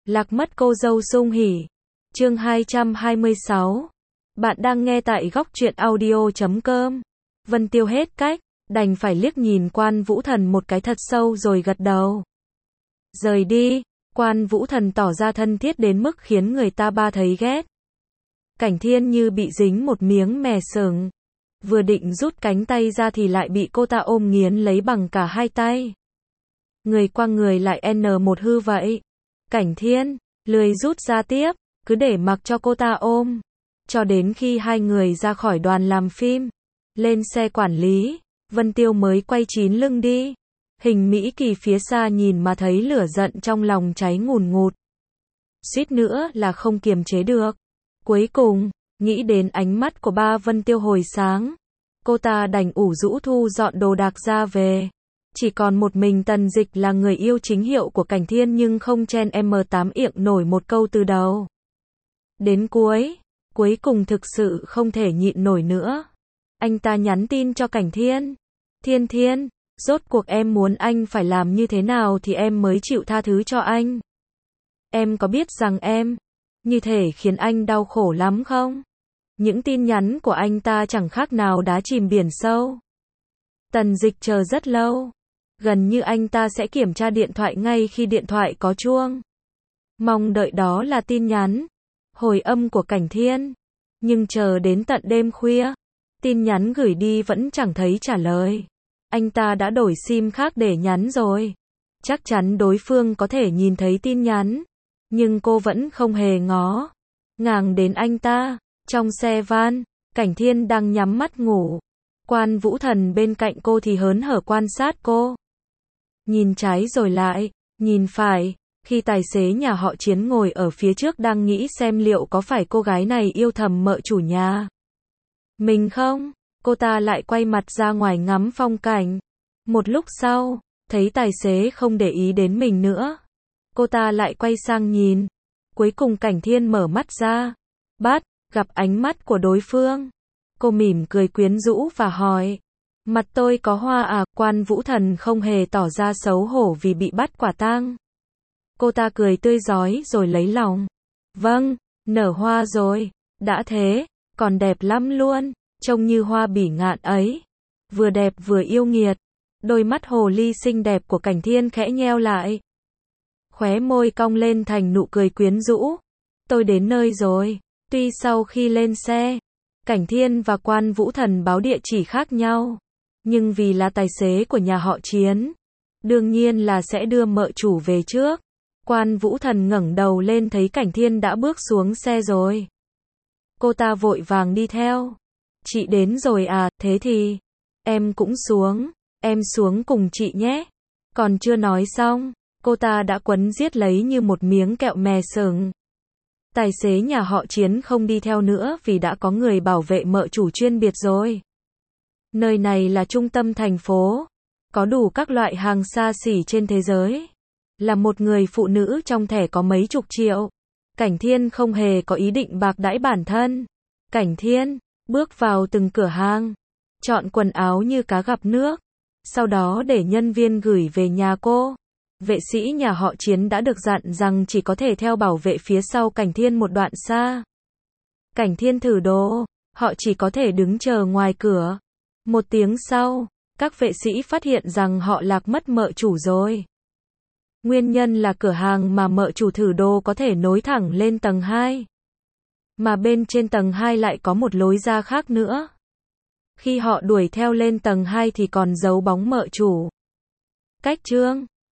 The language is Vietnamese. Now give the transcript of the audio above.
Lạc mất cô dâu Sung Hỉ. Chương 226. Bạn đang nghe tại góc truyện audio.com. Vân Tiêu hết cách, đành phải liếc nhìn Quan Vũ Thần một cái thật sâu rồi gật đầu. Rời đi, Quan Vũ Thần tỏ ra thân thiết đến mức khiến người ta ba thấy ghét. Cảnh Thiên như bị dính một miếng mè sừng. Vừa định rút cánh tay ra thì lại bị cô ta ôm nghiến lấy bằng cả hai tay. Người qua người lại N1 hư vậy. Cảnh Thiên, lười rút ra tiếp, cứ để mặc cho cô ta ôm. Cho đến khi hai người ra khỏi đoàn làm phim, lên xe quản lý, Vân Tiêu mới quay chín lưng đi. Hình Mỹ Kỳ phía xa nhìn mà thấy lửa giận trong lòng cháy ngùn ngụt. Suýt nữa là không kiềm chế được. Cuối cùng, nghĩ đến ánh mắt của ba Vân Tiêu hồi sáng, cô ta đành ủ rũ thu dọn đồ đạc ra về. Chỉ còn một mình Tần Dịch là người yêu chính hiệu của Cảnh Thiên nhưng không chen M8 iệng nổi một câu từ đầu đến cuối cùng thực sự không thể nhịn nổi nữa. Anh ta nhắn tin cho Cảnh Thiên. Thiên, rốt cuộc em muốn anh phải làm như thế nào thì em mới chịu tha thứ cho anh? Em có biết rằng em như thể khiến anh đau khổ lắm không? Những tin nhắn của anh ta chẳng khác nào đá chìm biển sâu. Tần Dịch chờ rất lâu. Gần như anh ta sẽ kiểm tra điện thoại ngay khi điện thoại có chuông. Mong đợi đó là tin nhắn, hồi âm của Cảnh Thiên. Nhưng chờ đến tận đêm khuya, tin nhắn gửi đi vẫn chẳng thấy trả lời. Anh ta đã đổi sim khác để nhắn rồi. Chắc chắn đối phương có thể nhìn thấy tin nhắn. Nhưng cô vẫn không hề ngó ngàng đến anh ta. Trong xe van, Cảnh Thiên đang nhắm mắt ngủ. Quan Vũ Thần bên cạnh cô thì hớn hở quan sát cô. Nhìn trái rồi lại, nhìn phải, khi tài xế nhà họ Chiến ngồi ở phía trước đang nghĩ xem liệu có phải cô gái này yêu thầm mợ chủ nhà mình không, cô ta lại quay mặt ra ngoài ngắm phong cảnh. Một lúc sau, thấy tài xế không để ý đến mình nữa, cô ta lại quay sang nhìn. Cuối cùng Cảnh Thiên mở mắt ra, gặp ánh mắt của đối phương. Cô mỉm cười quyến rũ và hỏi, mặt tôi có hoa à? Quan Vũ Thần không hề tỏ ra xấu hổ vì bị bắt quả tang. Cô ta cười tươi rói rồi lấy lòng. Vâng, nở hoa rồi, đã thế, còn đẹp lắm luôn, trông như hoa bỉ ngạn ấy. Vừa đẹp vừa yêu nghiệt. Đôi mắt hồ ly xinh đẹp của Cảnh Thiên khẽ nheo lại. Khóe môi cong lên thành nụ cười quyến rũ. Tôi đến nơi rồi. Tuy sau khi lên xe, Cảnh Thiên và Quan Vũ Thần báo địa chỉ khác nhau, nhưng vì là tài xế của nhà họ Chiến, đương nhiên là sẽ đưa mợ chủ về trước. Quan Vũ Thần ngẩng đầu lên thấy Cảnh Thiên đã bước xuống xe rồi. Cô ta vội vàng đi theo. Chị đến rồi à, thế thì em cũng xuống, em xuống cùng chị nhé. Còn chưa nói xong, cô ta đã quấn giết lấy như một miếng kẹo mè sừng. Tài xế nhà họ Chiến không đi theo nữa vì đã có người bảo vệ mợ chủ chuyên biệt rồi. Nơi này là trung tâm thành phố, có đủ các loại hàng xa xỉ trên thế giới. Là một người phụ nữ trong thẻ có mấy chục triệu, Cảnh Thiên không hề có ý định bạc đãi bản thân. Cảnh Thiên bước vào từng cửa hàng, chọn quần áo như cá gặp nước, sau đó để nhân viên gửi về nhà cô. Vệ sĩ nhà họ Chiến đã được dặn rằng chỉ có thể theo bảo vệ phía sau Cảnh Thiên một đoạn xa. Cảnh Thiên thử đồ, họ chỉ có thể đứng chờ ngoài cửa. Một tiếng sau, các vệ sĩ phát hiện rằng họ lạc mất mợ chủ rồi. Nguyên nhân là cửa hàng mà mợ chủ thử đồ có thể nối thẳng lên tầng 2. Mà bên trên tầng 2 lại có một lối ra khác nữa. Khi họ đuổi theo lên tầng 2 thì còn giấu bóng mợ chủ. Cách chương